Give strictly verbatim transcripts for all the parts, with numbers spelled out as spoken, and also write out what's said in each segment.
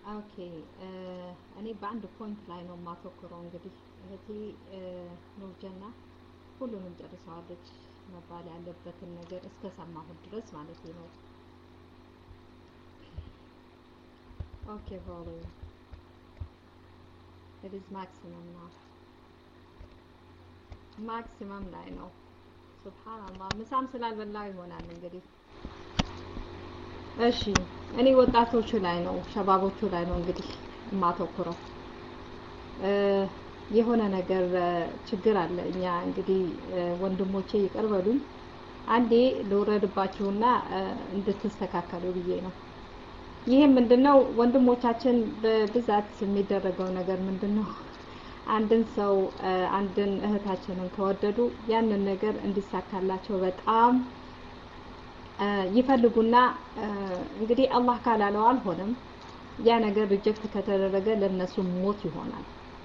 ኦኬ እኔ በአንድ ፖይንት ላይ ነው የማተኩረው። እንግዲህ እህቴ ኑርጀና ሁሉንም ጨርሰዋለች መባል ያለበትን ነገር እስከ ሰማሁት ድረስ ማለት ነው። ኦኬ volume it is maximum now maximum ላይ ነው። ሱብሃንአላህ ምሳም ስላልበላው ይሆናል እንግዲህ። እሺ እኔ ወጣቶቹ ላይ ነው ሸባቦቹ ላይ ነው እንግዲህ የማተኩረው። የሆነ ነገር ችግር አለ። እኛ እንግዲህ ወንድሞቼ ይቀርበሉኝ አንዴ ልውረድባችሁና እንድትስተካከሉ ብዬ ነው። ይሄ ምንድነው ወንድሞቻችን በብዛት የሚደረገው ነገር ምንድነው? አንድን ሰው አንድን እህታችንን ከወደዱ ያንን ነገር እንዲሳካላቸው በጣም ይፈልጉና እንግዲህ አላህ ካላለው አልሆነም። ያ ነገር ሪጀክት ከተደረገ ለነሱ ሞት ይሆናል።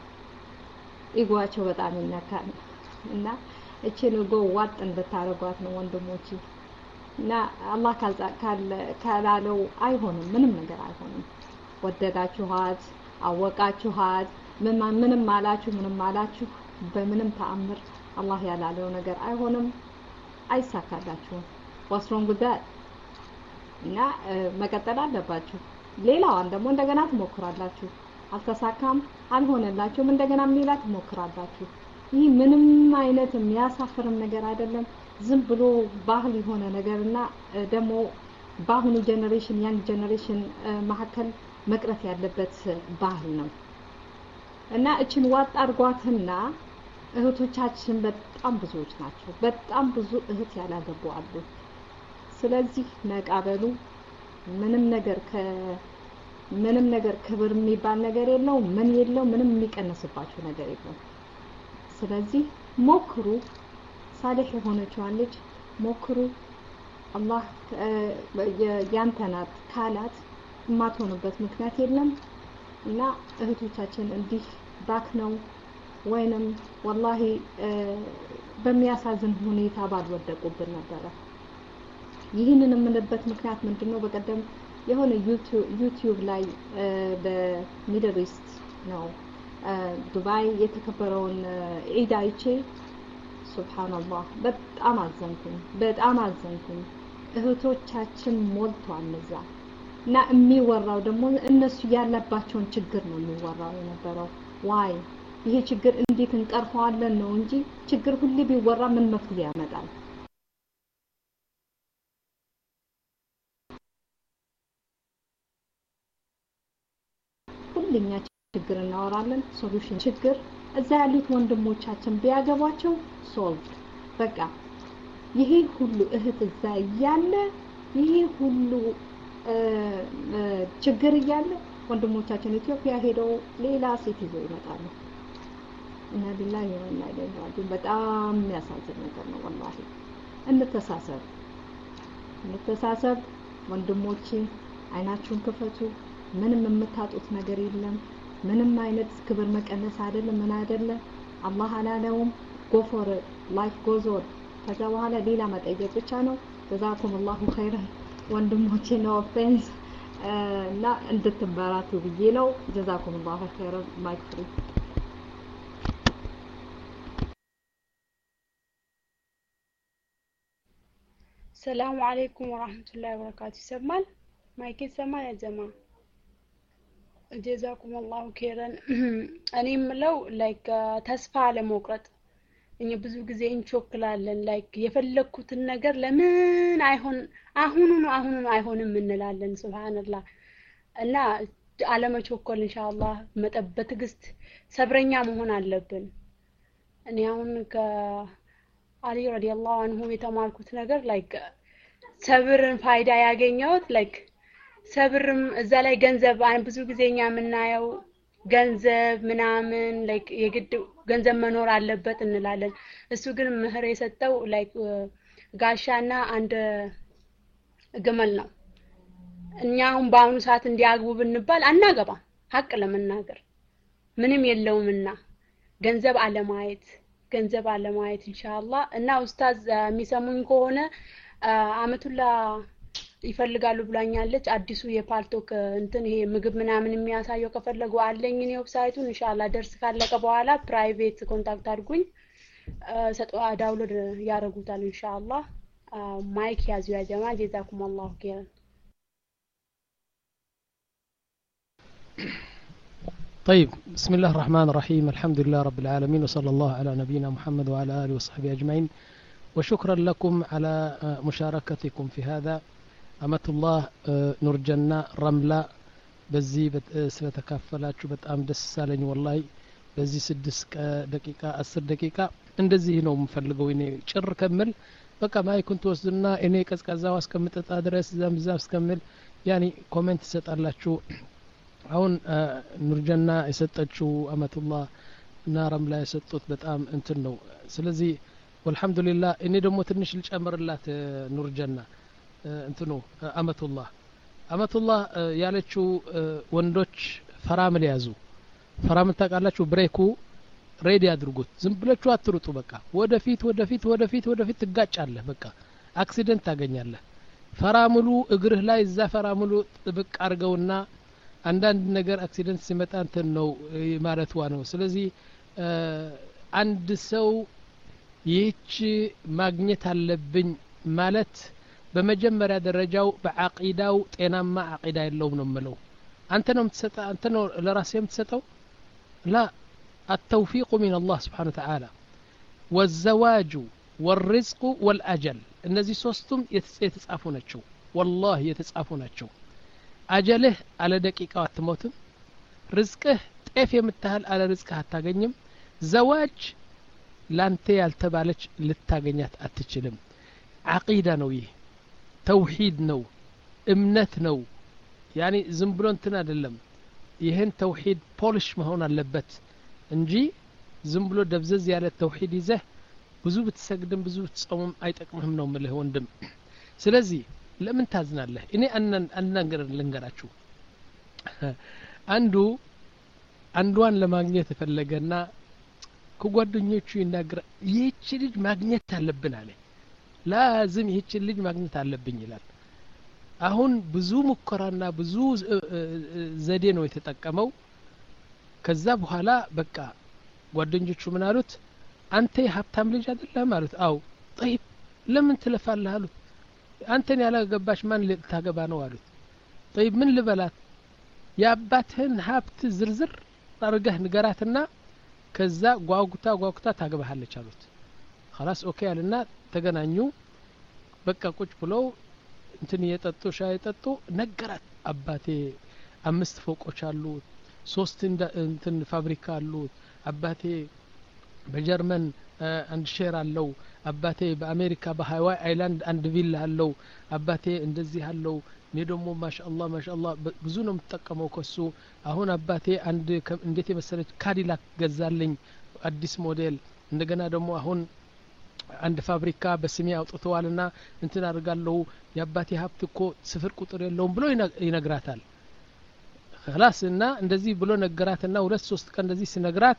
ኢጓቸው በጣም ይነካል እና እቺን ጎ ዋጥ እንድታረጓት ነው ወንድሞቼ። እና አላህ ካላለው አይሆንም፣ ምንም ነገር አይሆንም። ወደዳችኋት አወቃችኋት ምንም አላችሁ ምንም አላችሁ በምንም ተአምር አላህ ያላለው ነገር አይሆንም፣ አይሳካላችሁም። what's wrong with that? እና መቀጠል አለባችሁ። ሌላዋን ደግሞ እንደገና ትሞክራላችሁ። አልተሳካም አልሆነላችሁም፣ እንደገና ሌላ ትሞክራላችሁ። ይህ ምንም አይነት የሚያሳፍርም ነገር አይደለም። ዝም ብሎ ባህል የሆነ ነገርና ደግሞ በአሁኑ ጀነሬሽን ያንግ ጀነሬሽን መካከል መቅረት ያለበት ባህል ነው። እና እችን ዋጥ አድርጓትና እህቶቻችን በጣም ብዙዎች ናቸው። በጣም ብዙ እህት ያላገቡ አሉ። ስለዚህ ነቃበሉ ምንም ነገር ከ ምንም ነገር ክብር የሚባል ነገር የለው፣ ምን የለው፣ ምንም የሚቀነስባችሁ ነገር የለው። ስለዚህ ሞክሩ። ሳሊህ የሆነችዋን ልጅ ሞክሩ። አላህ ያንተ ናት ካላት የማትሆንበት ምክንያት የለም። እና እህቶቻችን እንዲህ ባክ ነው ወይንም ወላሂ በሚያሳዝን ሁኔታ ባልወደቁብን ነበረ። ይህንን የምንበት ምክንያት ምንድነው? በቀደም የሆነ ዩቲዩብ ላይ በሚድል ኢስት ነው ዱባይ የተከበረውን ዒድ አይቼ ሱብሃንአላህ በጣም አዘንኩኝ፣ በጣም አዘንኩኝ። እህቶቻችን ሞልቷል እዛ እና የሚወራው ደግሞ እነሱ ያለባቸውን ችግር ነው የሚወራው የነበረው። ዋይ ይሄ ችግር እንዴት እንቀርፈዋለን ነው እንጂ ችግር ሁሉ ቢወራ ምን መፍትሄ ያመጣል? ሁሉኛ ችግር እናወራለን፣ ሶሉሽን ችግር እዛ ያሉት ወንድሞቻችን ቢያገቧቸው ሶልቭ በቃ። ይሄ ሁሉ እህት እዛ እያለ ይሄ ሁሉ ችግር እያለ ወንድሞቻችን ኢትዮጵያ ሄደው ሌላ ሴት ይዘው ይመጣሉ። እና ቢላሂ ወላ ኢላሂ በጣም የሚያሳዝን ነገር ነው ወላሂ። እንተሳሰብ እንተሳሰብ ወንድሞቼ፣ አይናችሁን ክፈቱ። ምንም የምታጡት ነገር የለም። ምንም አይነት ክብር መቀነስ አይደለም፣ ምን አይደለም። አላህ አላለውም። go for it, life goes on። ከዛ በኋላ ሌላ መጠየቅ ብቻ ነው። ጀዛኩም አላሁ ኸይረን ወንድሞቼ፣ no offense እና እንድትበራቱ ብዬ ነው። ጀዛኩም አላሁ ኸይረን። ማይክ ፍሪ። ሰላም አለይኩም ወራህመቱላሂ ወበረካቱ። ይሰማል? ማይክ ይሰማል? ያጀማ ጀዛኩም አላሁ ኸይረን። እኔ የምለው ላይክ ተስፋ አለመቁረጥ። እኛ ብዙ ጊዜ እንቾክላለን። ላይክ የፈለኩትን ነገር ለምን አይሆን አሁኑኑ አሁኑኑ አይሆንም እንላለን። ሱብሃንአላህ። እና አለመቾኮል ኢንሻአላህ መጠበቅ፣ ትዕግስት፣ ሰብረኛ መሆን አለብን። እኔ አሁን ከአሊ ረዲየላሁ ዐንሁ የተማርኩት ነገር ላይክ ሰብርን ፋይዳ ያገኘሁት ላይክ ሰብርም እዛ ላይ ገንዘብ ብዙ ጊዜኛ የምናየው ገንዘብ ምናምን ላይክ የግድ ገንዘብ መኖር አለበት እንላለን። እሱ ግን ምህር የሰጠው ላይክ ጋሻና አንድ ግመል ነው። እኛ አሁን በአሁኑ ሰዓት እንዲያግቡ ብንባል አናገባም። ሀቅ ለመናገር ምንም የለውምና ገንዘብ አለማየት ገንዘብ አለማየት ኢንሻአላህ። እና ኡስታዝ የሚሰሙኝ ከሆነ አመቱላ ይፈልጋሉ ብላኛለች አዲሱ የፓልቶክ እንትን ይሄ ምግብ ምናምን የሚያሳየው ከፈለጉ አለኝ ነው ዌብሳይቱን ኢንሻአላህ ደርስ ካለቀ በኋላ ፕራይቬት ኮንታክት አድርጉኝ ሰጥዋ ዳውንሎድ ያረጉታል ኢንሻአላህ ማይክ ያዙ ያ ጀማ ጀዛኩም አላሁ ኸይራን طيب بسم الله الرحمن الرحيم الحمد لله رب العالمين وصلى الله على نبينا محمد وعلى آله وصحبه أجمعين وشكرا لكم على مشاركتكم في هذا أمة الله نور جنة رملة بزي سبتكافلاتشو بتأم دسالين والله بزي سدس دقيقة أسر دقيقة እንደዚህ ነው የምፈልገው እኔ ጭር ከመል በቃ ማይ ኩንት ወስድና እኔ ቀዝቃዛው አስቀምጠጣ ድረስ ዘምዛ አስከምል ያኒ ኮሜንት ሰጣላችሁ አሁን ኑርጀና የሰጠችው አመቱላህ እና ረምላ የሰጡት በጣም እንትን ነው ስለዚህ ወልሐምዱሊላህ እኔ ደግሞ ትንሽ ልጨምርላት ኑርጀና እንትኑ አመቱላህ አመቱላህ ያለችው ወንዶች ፈራምል ያዙ ፈራምል ታቃላችሁ ብሬኩ ሬዲ አድርጉት ዝም ብላችሁ አትሩጡ በቃ ወደፊት ወደፊት ወደፊት ወደፊት ትጋጫለህ በቃ አክሲደንት ታገኛለህ ፈራምሉ እግርህ ላይ እዛ ፈራምሉ ጥብቅ አርገውና አንዳንድ ነገር አክሲደንት ሲመጣ እንትን ነው ማለት ዋ ነው ስለዚህ አንድ ሰው ይህች ማግኘት አለብኝ ማለት በመጀመሪያ ደረጃው በአቂዳው ጤናማ አቂዳ የለውም ነው የምለው አንተ ነው የምትሰጠው አንተ ነው ለራስህ የምትሰጠው لا التوفيق من الله سبحانه وتعالى والزواج والرزق والأجل እነዚህ ሶስቱም የተጻፉ ናቸው والله የተጻፉ ናቸው አጀልህ አለ ደቂቃው አትሞትም ርዝቅህ ጤፍ የምታህል አለ ርዝቅህ አታገኝም ዘዋጅ ላንተ ያልተባለች ልታገኛት አትችልም አቂዳ ነው ይህ ተውሂድ ነው እምነት ነው ያኒ ዝም ብሎ እንትን አይደለም ይሄን ተውሂድ ፖሊሽ መሆን አለበት እንጂ ዝም ብሎ ደብዘዝ ያለ ተውሂድ ይዘህ ብዙ ብትሰግድም ብዙ ብትጾምም አይጠቅምህም ነው ማለት ወንድም ስለዚህ ለምን ታዝናለህ እኔ አናን አናገር ልንገራችሁ አንዱ አንዷን ለማግኘት ፈለገና ከጓደኞቹ ይናገር ይህች ልጅ ማግኘት አለብን አለ ላዝም ይህች ልጅ ማግኘት አለብኝ ይላል አሁን ብዙ ሙከራና ብዙ ዘዴ ነው የተጠቀመው ከዛ በኋላ በቃ ጓደኞቹ ምን አሉት አንተ ሀብታም ልጅ አይደለም ማለት አው طيب ለምን ትለፋለህ አሉት አንተን ያላገባሽ ማን ልታገባ ነው አሉት طيب ምን ልበላት ያባትህን ሀብት ዝርዝር አርገህ ንገራትና ከዛ ጓጉታ ጓጉታ ታገባሃለች አሉት خلاص ኦኬ አለና ተገናኙ በቃ ቁጭ ብለው እንትን የጠጡ ሻይ ጠጡ ነገራት አባቴ አምስት ፎቆች አሉ ሶስት እንትን ፋብሪካ አሉ አባቴ በጀርመን አንድ ሼር አለው አባቴ በአሜሪካ በሃዋይ አይላንድ አንድ ቪላ አለው አባቴ እንደዚህ አለው እኔ ደግሞ ማሻአላህ ማሻአላህ ብዙ ነው የምትጠቀመው ከሱ አሁን አባቴ አንድ እንዴት የመሰለች ካዲላክ ገዛልኝ አዲስ ሞዴል እንደገና ደግሞ አሁን አንድ ፋብሪካ በስሜ አውጥተዋልና እንትን አድርጋለሁ ያባቴ ሀብት እኮ ስፍር ቁጥር የለውም ብሎ ይነግራታል خلاص እና እንደዚህ ብሎ ነገራትና ሁለት ሶስት ቀን እንደዚህ ሲነግራት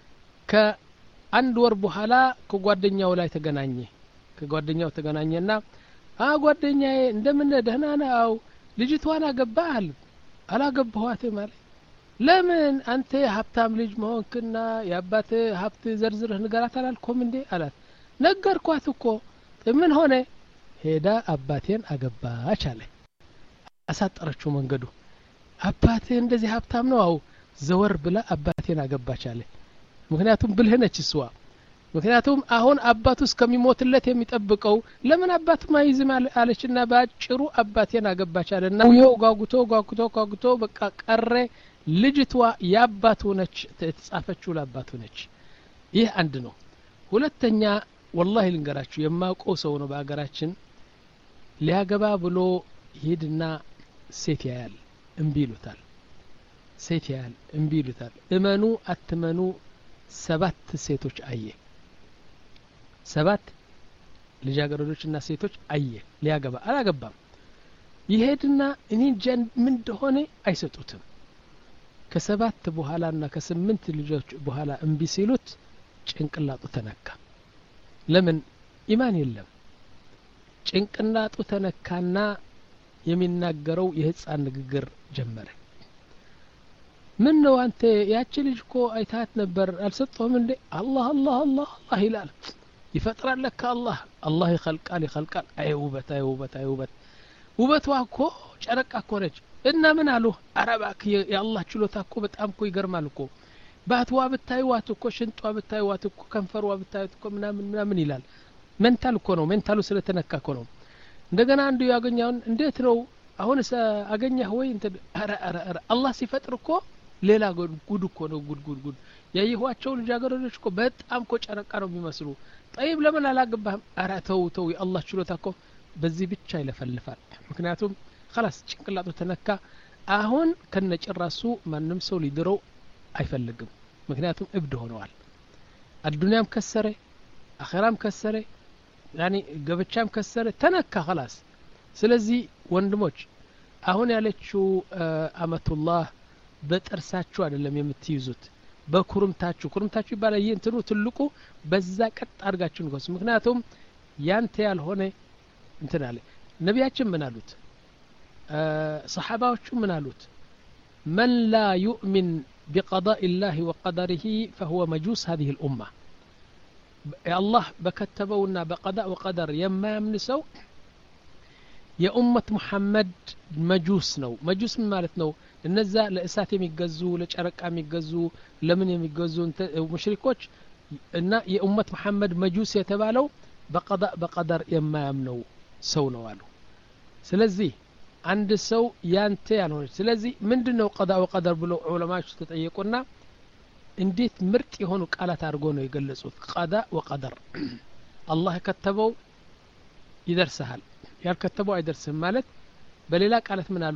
ከአንድ ወር በኋላ ከጓደኛው ላይ ተገናኘ ከጓደኛው ተገናኘና አ ጓደኛዬ እንደምን ደህና ነው ልጅቷን አገባህ አላገባኋትም ማለት ለምን አንተ ሀብታም ልጅ መሆንክና ያባቴ ሀብት ዘርዝረህ ንገራት አላልኩም እንዴ አላት ነገርኳት እኮ ምን ሆነ ሄዳ አባቴን አገባች አለ አሳጠረችው መንገዱ አባቴ እንደዚህ ሀብታም ነው አው ዘወር ብላ አባቴን አገባች አለ ምክንያቱም ብልህነች እሷ ምክንያቱም አሁን አባቱ እስከሚሞትለት የሚጠብቀው ለምን አባቱ ማይዝም አለችና ባጭሩ አባቴን አገባች አለና ይሄው ጓጉቶ ጓጉቶ ጓጉቶ በቃ ቀረ ልጅቷ ያባቱ ነች ተጻፈችው ለአባቱ ነች ይህ አንድ ነው ሁለተኛ والله ልንገራችሁ የማውቀው ሰው ነው በአገራችን ሊያገባ ብሎ ሄድና ሴት ያያል እምቢ ይሉታል ሴት ያያል እምቢ ይሉታል እመኑ አትመኑ ሰባት ሴቶች አየ ሰባት ልጃገረዶችና ሴቶች አየ ሊያገባ አላገባም ይሄድና እኔ ጀን ምን እንደሆነ አይሰጡትም ከሰባት በኋላና ከስምንት ልጆች በኋላ እምቢ ሲሉት ጭንቅላቱ ተነካ ለምን ኢማን የለም ጭንቅላቱ ተነካና የሚናገረው የህፃን ንግግር ጀመረ ምን ነው አንተ ያቺ ልጅ እኮ አይታት ነበር አልሰጠውም እንዴ አላህ አላህ አላህ አላህ ይላል ይፈጥራል ለካ አላህ አላህ ይخلቃል ይخلቃል አይውበት አይውበት አይውበት ውበቷ እኮ ጨረቃ እኮ ነች እና ምን አሉ አረባክ የአላህ ችሎታ እኮ በጣም እኮ ይገርማል እኮ ባትዋ ብታዩዋት እኮ ሽንጧ ብታዩዋት እኮ ከንፈሯ ብታዩት እኮ ምናምን ምናምን ይላል ሜንታል እኮ ነው ሜንታሉ ስለተነካ እኮ ነው እንደገና አንዱ ያገኛውን እንዴት ነው አሁን አገኘህ ወይ እንት አረ አረ አረ አላህ ሲፈጥር እኮ ሌላ ጉድ እኮ ነው ጉድ ጉድ ጉድ ያይኋቸው ልጃገረዶች እኮ በጣም እኮ ጨረቃ ነው የሚመስሉ طيب ለምን አላገባህም አረ ተው ተው የአላህ ችሎታ እኮ በዚህ ብቻ ይለፈልፋል ምክንያቱም خلاص ጭንቅላቱ ተነካ አሁን ከነጭራሱ ማንም ሰው ሊድረው አይፈልግም ምክንያቱም እብድ ሆነዋል አዱንያም ከሰረ አኺራም ከሰረ يعني ገበቻም ከሰረ ተነካ خلاص ስለዚህ ወንድሞች አሁን ያለችው አመቱላህ በጥርሳችሁ አይደለም የምትይዙት በኩርምታችሁ ኩርምታችሁ ይባላል ይሄ እንትኑ ትልቁ በዛ ቀጥ አድርጋችሁ ንገሱ ምክንያቱም ያንተ ያልሆነ እንትን አለ ነቢያችን ምን አሉት ሰሃባዎቹ ምን አሉት من لا يؤمن بقضاء الله وقدره فهو مجوس هذه الأمة الله بكتبونا بقضاء وقدر يما يمنسو يا أمة محمد مجوس نو مجوس من مالت نو النزا لإسات يميقزو لجرق يميقزو لمن يميقزو مشركوش إن يا أمة محمد مجوس يتبالو بقضاء بقدر يما يمنو سو نوالو سلزي عند سو يانتي يعني سلزي من دنو قضاء وقدر بلو علماء تتأيقونا انديت مرت يهونو قالات ارغونو يقلصوت قضاء وقدر الله كتبو يدرسሃል ያልከተበው አይደርስም ማለት በሌላ ቃላት ምን አሉ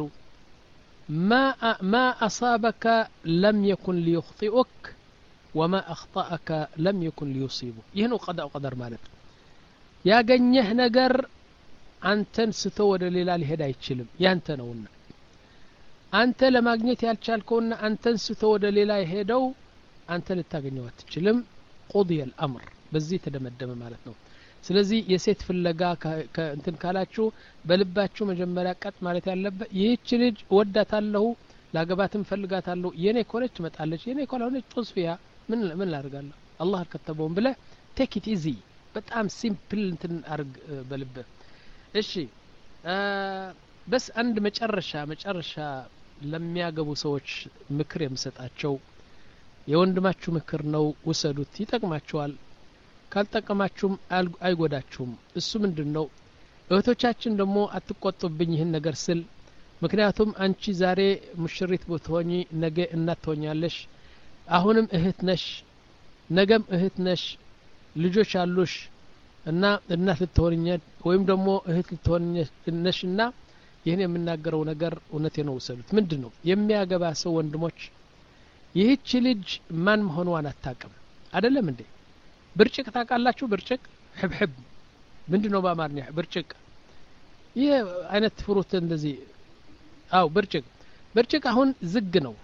ما ما اصابك لم يكن ليخطئك وما اخطاك لم يكن ليصيبك ይህን قضاء وقدر ማለት ያገኘህ ነገር አንተን ስቶ ወደ ሌላ ሊሄድ አይችልም ያንተ ነውና አንተ ለማግኘት ያልቻልከውና አንተን ስቶ ወደ ሌላ ይሄደው አንተ ልታገኘው አትችልም قضي الامر በዚህ ተደመደመ ማለት ነው ስለዚህ የሴት ፍለጋ እንትን ካላችሁ በልባችሁ መጀመሪያ ቀጥ ማለት ያለበት ይህች ልጅ ወዳታለሁ ላገባትም ፈልጋታለሁ የኔ ኮለች መጣለች የኔ ኮለች ጦስፊያ ምን ምን ላርጋለሁ አላህ ከተበውን ብለ ቴክ ኢት ኢዚ በጣም ሲምፕል እንትን አርግ በልብ እሺ በስ አንድ መጨረሻ መጨረሻ ለሚያገቡ ሰዎች ምክር የምሰጣቸው የወንድማችሁ ምክር ነው ወሰዱት ይጠቅማችኋል ካልጠቀማችሁም አይጎዳችሁም እሱ ምንድነው እህቶቻችን ደግሞ አትቆጡብኝ ይህን ነገር ስል ምክንያቱም አንቺ ዛሬ ሙሽሪት ብትሆኚ ነገ እናት ትሆኛለሽ አሁንም እህት ነሽ ነገም እህት ነሽ ልጆች አሉሽ እና እናት ልትሆኚ ወይም ደግሞ እህት ልትሆኚ ነሽና ይህን የምናገረው ነገር እውነቴ ነው ወሰዱት ምንድነው የሚያገባ ሰው ወንድሞች ይህች ልጅ ማን መሆኗን አታውቅም አይደለም እንዴ ብርጭቅ ታውቃላችሁ ብርጭቅ ህብህብ ምንድነው በአማርኛ ብርጭቅ ይሄ አይነት ፍሩት እንደዚህ አው ብርጭቅ ብርጭቅ አሁን ዝግ ነው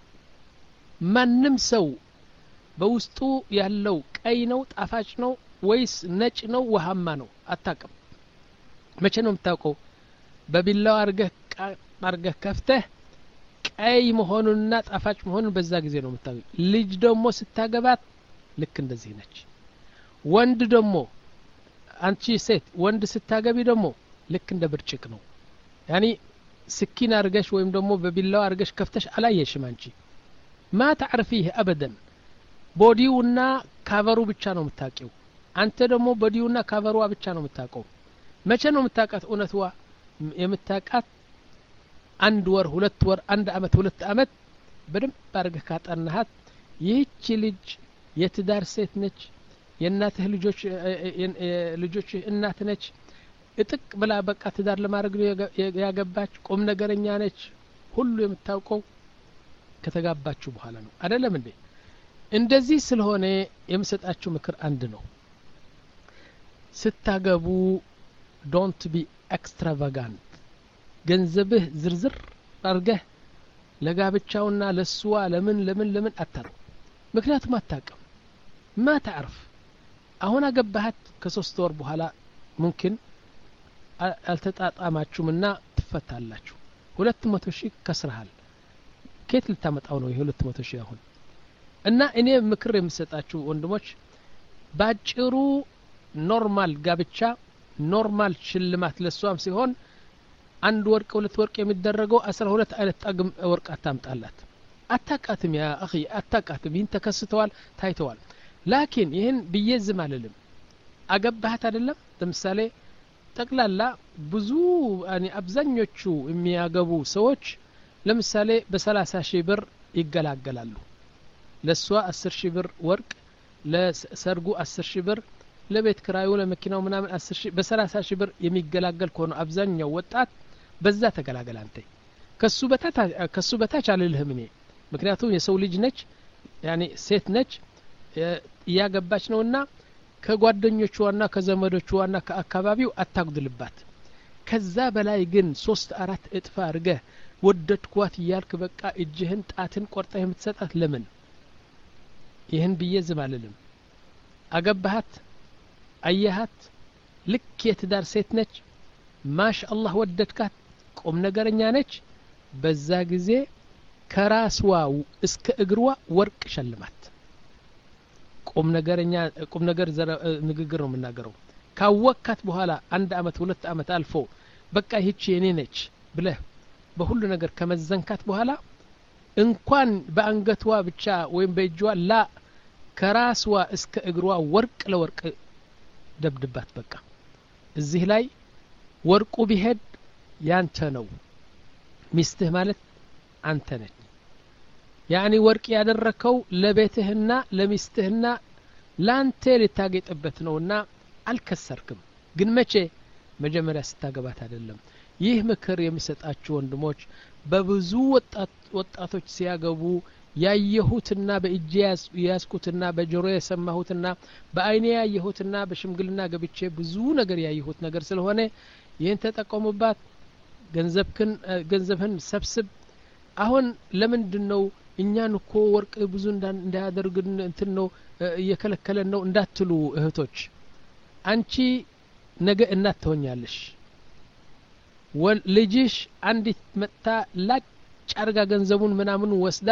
ማንም ሰው በውስጡ ያለው ቀይ ነው ጣፋጭ ነው ወይስ ነጭ ነው ውሃማ ነው አታውቅም መቼ ነው የምታውቀው በቢላው አርገህ አርገህ ከፍተህ ቀይ መሆኑንና ጣፋጭ መሆኑን በዛ ጊዜ ነው የምታውቀው ልጅ ደግሞ ስታገባት ልክ እንደዚህ ነች ወንድ ደግሞ አንቺ ሴት ወንድ ስታገቢ ደግሞ ልክ እንደ ብርጭቅ ነው ያኒ ስኪን አርገሽ ወይም ደግሞ በቢላው አርገሽ ከፍተሽ አላየሽም አንቺ ما تعرفيه ابدا ቦዲውና ካቨሩ ብቻ ነው የምታውቂው አንተ ደግሞ ቦዲውና ካቨሩ ብቻ ነው የምታውቀው መቼ ነው የምታውቃት እውነትዋ የምታውቃት አንድ ወር ሁለት ወር አንድ አመት ሁለት አመት በደንብ አርገህ ካጠናሃት ይህች ልጅ የትዳር ሴት ነች የእናትህ ልጆች ልጆች እናት ነች እጥቅ ብላ በቃ ትዳር ለማድረግ ያገባች ቁም ነገረኛ ነች ሁሉ የምታውቀው ከተጋባችሁ በኋላ ነው አይደለም እንዴ እንደዚህ ስለሆነ የምሰጣችሁ ምክር አንድ ነው ስታገቡ ዶንት ቢ ኤክስትራቫጋንት ገንዘብህ ዝርዝር አርገህ ለጋብቻውና ለስዋ ለምን ለምን ለምን አታሩ ምክንያቱም አታውቅም ما تعرف አሁን አገባሃት ከሶስት ወር በኋላ ممكن አልተጣጣማችሁምና ትፈታላችሁ ሁለት መቶ ሺህ ከስረሃል ከየት ልታመጣው ነው ይሄ ሁለት መቶ ሺህ አሁን እና እኔ ምክር የምሰጣችሁ ወንድሞች ባጭሩ ኖርማል ጋብቻ ኖርማል ሽልማት ለሷም ሲሆን አንድ ወርቅ ሁለት ወርቅ የሚደረገው አስራ ሁለት አይነት ጣግም ወርቅ አታምጣላት አታቃትም ያ اخي አታቃትም ይህን ተከስተዋል ታይተዋል ላኪን ይህን በየዝም አልልም አገባህት አይደለም ለምሳሌ ጠቅላላ ብዙ ያኒ አብዛኞቹ የሚያገቡ ሰዎች ለምሳሌ በ30 ሺህ ብር ይገላገላሉ ለሷ አስር ሺህ ብር ወርቅ ለሰርጉ አስር ሺህ ብር ለቤት ክራዩ ለመኪናው ምናምን አስር ሺህ በ30 ሺህ ብር የሚገላገል ከሆነ አብዛኛው ወጣት በዛ ተገላገል አንተ ከሱ በታች ከሱ በታች አልልህም እኔ ምክንያቱም የሰው ልጅ ነች ያኒ ሴት ነች ያገባች ነውና ከጓደኞቿና ከዘመዶቿና ከአካባቢው አታጉድልባት ከዛ በላይ ግን ሶስት አራት እጥፍ አድርገህ ወደድኳት ይያልክ በቃ እጅህን ጣትን ቆርጠህ የምትሰጣት ለምን ይህን በየዝም አልልም አገባሃት አየሃት ልክ የትዳር ሴት ነች ማሻአላህ ወደድካት ቁም ነገረኛ ነች በዛ ጊዜ ከራስዋ እስከ እግሯ ወርቅ ሸልማት ቁም ነገረኛ ቁም ነገር ንግግር ነው የምናገረው ካወካት በኋላ አንድ አመት ሁለት አመት አልፎ በቃ ይህች የኔ ነች ብለህ በሁሉ ነገር ከመዘንካት በኋላ እንኳን በአንገቷ ብቻ ወይም በእጇ ላ ከራስዋ እስከ እግሯ ወርቅ ለወርቅ ደብድባት በቃ እዚህ ላይ ወርቁ ቢሄድ ያንተ ነው ሚስትህ ማለት አንተ ነህ ያኒ ወርቅ ያደረከው ለቤትህና ለሚስትህና ላንተ ልታገጥበት ነውና አልከሰርክም ግን መቼ መጀመሪያ ስታገባት አይደለም ይህ ምክር የሚሰጣችሁ ወንድሞች በብዙ ወጣት ወጣቶች ሲያገቡ ያየሁትና በእጄ ያስኩትና በጆሮ የሰማሁትና በአይኔ ያየሁትና በሽምግልና ገብቼ ብዙ ነገር ያየሁት ነገር ስለሆነ ይህን ተጠቀሙባት ገንዘብክን ገንዘብህን ሰብስብ አሁን ለምንድነው እኛን እኮ ወርቅ ብዙ እንዳያደርግን እንትን ነው እየከለከለን ነው እንዳትሉ እህቶች አንቺ ነገ እናት ትሆኛለሽ ወልጅሽ አንዲት መጣ ላጫርጋ ገንዘቡን ምናምን ወስዳ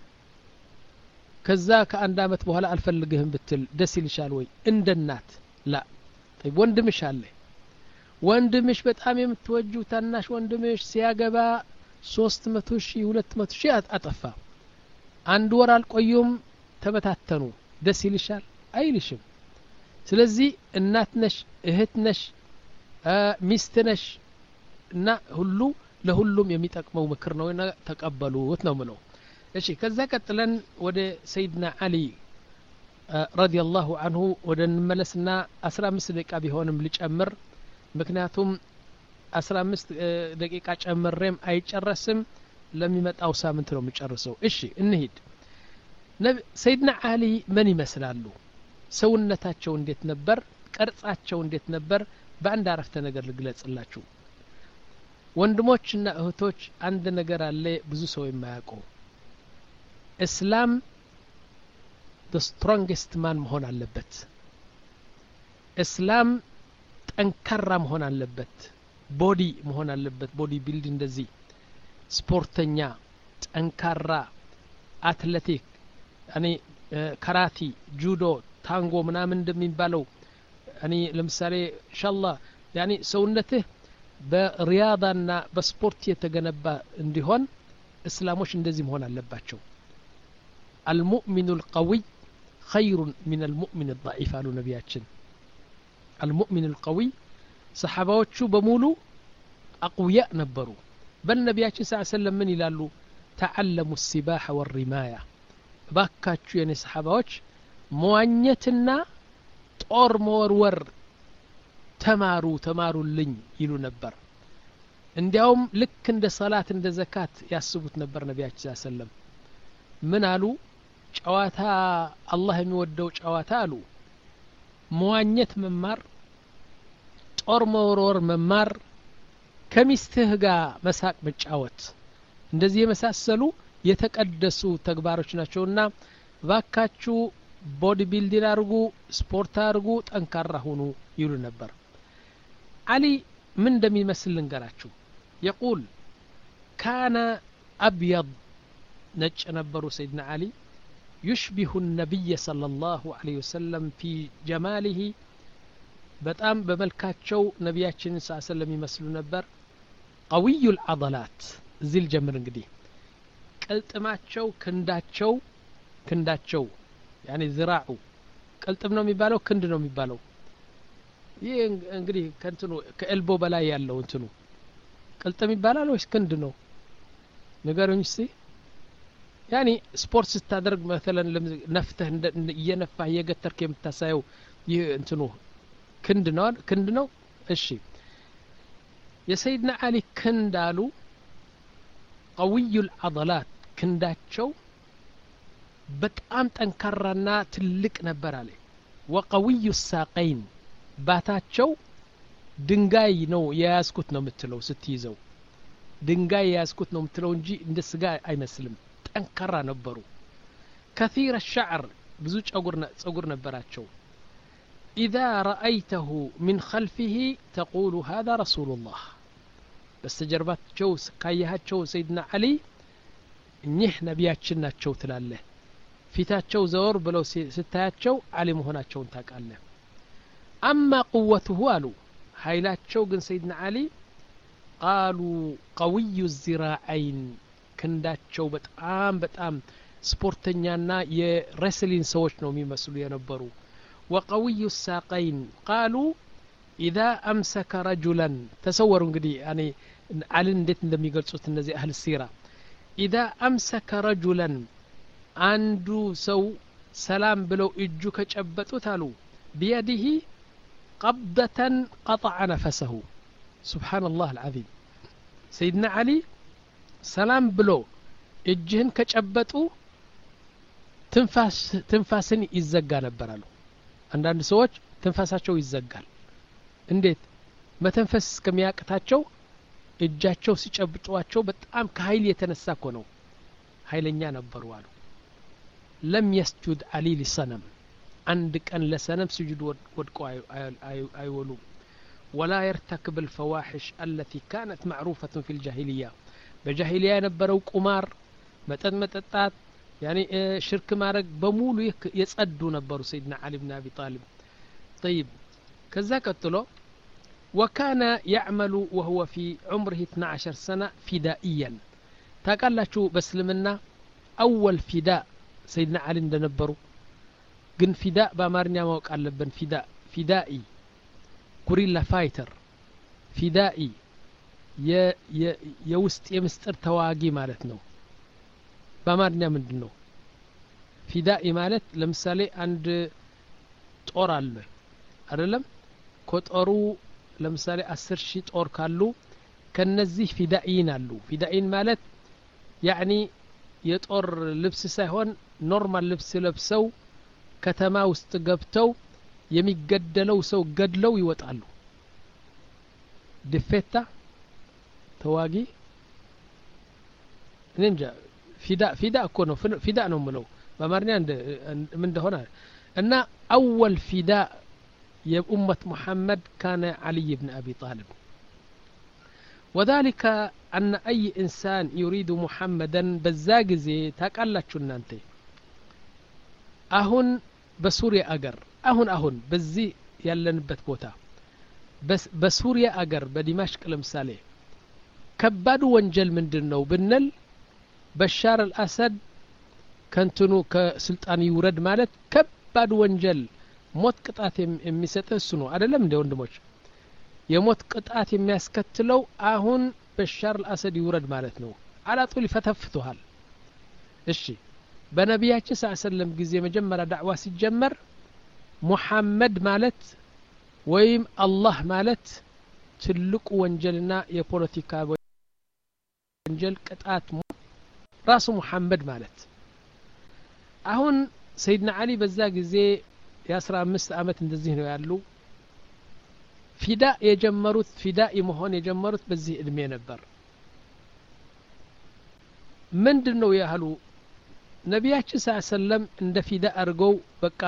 ከዛ ከአንድ አመት በኋላ አልፈልግህም ብትል ደስ ይልሻል ወይ እንደናት ላ طيب ወንድምሽ አለ ወንድምሽ በጣም የምትወጂው ታናሽ ወንድምሽ ሲያገባ ሶስት መቶ ሺህ ሁለት መቶ ሺህ አጠፋ አንድ ወር አልቆዩም ተበታተኑ ደስ ይልሻል አይልሽም ስለዚህ እናት ነሽ እህት ነሽ ሚስት ነሽ እና ሁሉ ለሁሉም የሚጠቅመው ምክር ነውና ተቀበሉት ነው ምነው እሺ ከዛ ቀጥለን ወደ ሰይድና አሊ ረዲየላሁ ዐንሁ ወደ እንመለስና አስራ አምስት ደቂቃ ቢሆንም ልጨምር ምክንያቱም አስራ አምስት ደቂቃ ጨምሬም አይጨረስም ለሚመጣው ሳምንት ነው የሚጨርሰው እሺ እንሂድ ሰይድና አሊ ምን ይመስላሉ ሰውነታቸው እንዴት ነበር ቅርጻቸው እንዴት ነበር በአንድ አረፍተ ነገር ልግለጽላችሁ ወንድሞችና እህቶች አንድ ነገር አለ ብዙ ሰው የማያውቀው እስላም the strongest man መሆን አለበት እስላም ጠንካራ መሆን አለበት ቦዲ መሆን አለበት ቦዲ ቢልድ እንደዚህ ስፖርተኛ ጠንካራ አትሌቲክ እኔ ካራቲ ጁዶ ታንጎ ምናምን እንደሚባለው እኔ ለምሳሌ ኢንሻአላህ ያኒ ሰውነትህ በሪያዳና በስፖርት የተገነባ እንዲሆን እስላሞች እንደዚህ መሆን አለባቸው المؤمن القوي خير من المؤمن الضعيف قالوا نبياتنا المؤمن القوي صحابዎቹ በሙሉ أقوياء ነበሩ بل نبياتنا صلى الله عليه وسلم من ይላሉ تعلموا السباحة والرماية ባካችሁ የኔ صحابዎች መዋኘትና ጦር መወርወር ተማሩ ተማሩልኝ ይሉ ነበር እንዲያውም ልክ እንደ ሶላት እንደ ዘካት ያስቡት ነበር ነብያችን ሰለላሁ ዐለይሂ ወሰለም ምን አሉ ጨዋታ አላህ የሚወደው ጨዋታ አሉ መዋኘት መማር ጦር መወርወር መማር ከሚስትህ ጋር መሳቅ መጫወት እንደዚህ የመሳሰሉ የተቀደሱ ተግባሮች ናቸውና ባካችሁ ቦዲ ቢልዲንግ አርጉ ስፖርት አርጉ ጠንካራ ሆኑ ይሉ ነበር አሊ ምን እንደሚመስል ልንገራችሁ يقول كان أبيض نج نبر سيدنا علي يشبه النبي صلى الله عليه وسلم في جماله በጣም በመልካቸው ነቢያችንን ሰለላሁ ዐለይሂ ወሰለም ይመስሉ ነበር قوي العضلات እዚህ ልጀምር እንግዲህ ቅልጥማቸው ክንዳቸው ክንዳቸው يعني ذراعه ቅልጥም ነው የሚባለው ክንድ ነው የሚባለው ይሄ እንግዲህ ከእንትኑ ከኤልቦ በላይ ያለው እንትኑ ቅልጥም ይባላል ወይስ ክንድ ነው ንገሩኝ እስቲ يعني ስፖርት ስታደርግ مثلا ነፍተህ እየነፋህ እየገተርክ የምታሳየው ይህ እንትኑ ክንድ ነው ክንድ ነው እሺ የሰይድና አሊ ክንድ አሉ قوي العضلات ክንዳቸው በጣም ጠንካራና ትልቅ ነበር አለ وقوي الساقين ባታቸው ድንጋይ ነው የያዝኩት ነው የምትለው ስትይዘው ድንጋይ የያዝኩት ነው የምትለው እንጂ እንደ ስጋ አይመስልም ጠንካራ ነበሩ كثير الشعر ብዙ ጸጉር ጸጉር ነበራቸው إذا رأيته من خلفه تقول هذا رسول الله በስተጀርባቸው ካያቸው ሰይድና አሊ እኚህ ነቢያችን ናቸው ትላለህ ፊታቸው ዘወር ብለው ስታያቸው አሊ መሆናቸውን ታውቃለህ أما قوته አሉ ኃይላቸው ግን ሰይድና አሊ قالوا قوي الذراعين ክንዳቸው በጣም በጣም ስፖርተኛና የሬስሊንግ ሰዎች ነው የሚመስሉ የነበሩ وقوي الساقين قالوا إذا أمسك رجلا تصوروا እንግዲህ يعني علي እንዴት እንደሚገልጹት እነዚህ አህል ሲራ إذا أمسك رجلا አንዱ ሰው ሰላም ብለው እጁ ከጨበጡት አሉ بيده قبضة قطع نفسه سبحان الله العظيم سيدنا علي ሰላም ብሎ እጅህን ከጨበጡ ትንፋስ ትንፋስን ይዘጋ ነበር አሉ አንዳንድ ሰዎች ትንፋሳቸው ይዘጋል እንዴት መተንፈስ እስከሚያቅታቸው እጃቸው ሲጨብጧቸው በጣም ከኃይል የተነሳ እኮ ነው ኃይለኛ ነበሩ አሉ لم يسجد علي لصنم عند كان لسنم سجود ودقوا ايولو ولا يرتكب الفواحش التي كانت معروفة في الجاهلية بجاهلية ነበረው ቁማር መጠጥ መጠጣት يعني شرك ማረግ በሙሉ የጸዱ ነበሩ سيدنا علي بن ابي طالب طيب كذا قتلوا وكان يعمل وهو في عمره اثنتي عشرة سنة فدائيا ታውቃላችሁ በእስልምና اول فداء سيدنا علي እንደነበሩ ግን فداء በአማርኛ ማወቅ አለብን فداء فدائي ጉሪላ ፋይተር فدائي የውስጥ የምስጥር ተዋጊ ማለት ነው በአማርኛ ምንድነው ፊዳኢ ማለት ለምሳሌ አንድ ጦር አለ አይደለም ከጦሩ ለምሳሌ አስር ሺህ ጦር ካሉ ከነዚህ ፊዳኢን አሉ ፊዳኢን ማለት يعني የጦር ልብስ ሳይሆን ኖርማል ልብስ ለብሰው ከተማ ውስጥ ገብተው የሚገደለው ሰው ገድለው ይወጣሉ ዲፌታ ተዋጊ እንጃ ፊዳ ፊዳ እኮ ነው ፊዳ ነው ምለው በአማርኛ ምን እንደሆነ እና اول فداء የኡመት محمد كان علي بن ابي طالب وذلك ان اي انسان يريد محمدا بزاغزي ታቃላችሁ እናንተ አሁን በሱሪያ አገር አሁን አሁን በዚህ ያለንበት ቦታ በሱሪያ አገር በዲማሽቅ ለምሳሌ ከባድ ወንጀል ምንድነው ብንል በሻር አልአሰድ ከንቱኑ ከስልጣን ይውረድ ማለት ከባድ ወንጀል ሞት ቅጣት የሚሰጥ እሱ ነው አይደለም እንደ ወንድሞች የሞት ቅጣት የሚያስከትለው አሁን በሻር አልአሰድ ይውረድ ማለት ነው አላጡል ይፈተፍቱሃል እሺ በነቢያችን ሰለላሁ ዐለይሂ ወሰለም ጊዜ መጀመሪያ ዳዕዋ ሲጀመር ሙሐመድ ማለት ወይም አላህ ማለት ትልቁ ወንጀልና የፖለቲካ ወንጀል ቅጣት ራሱ ሙሐመድ ማለት አሁን ሰይድና አሊ በዛ ጊዜ የ15 አመት እንደዚህ ነው ያሉ ፊዳ የጀመሩት ፊዳ መሆን የጀመሩት በዚህ እድሜ ነበር ምንድነው ያህሉ ነቢያችን ሰለላሁ ዐለይሂ ወሰለም እንደ ፊዳ አርገው በቃ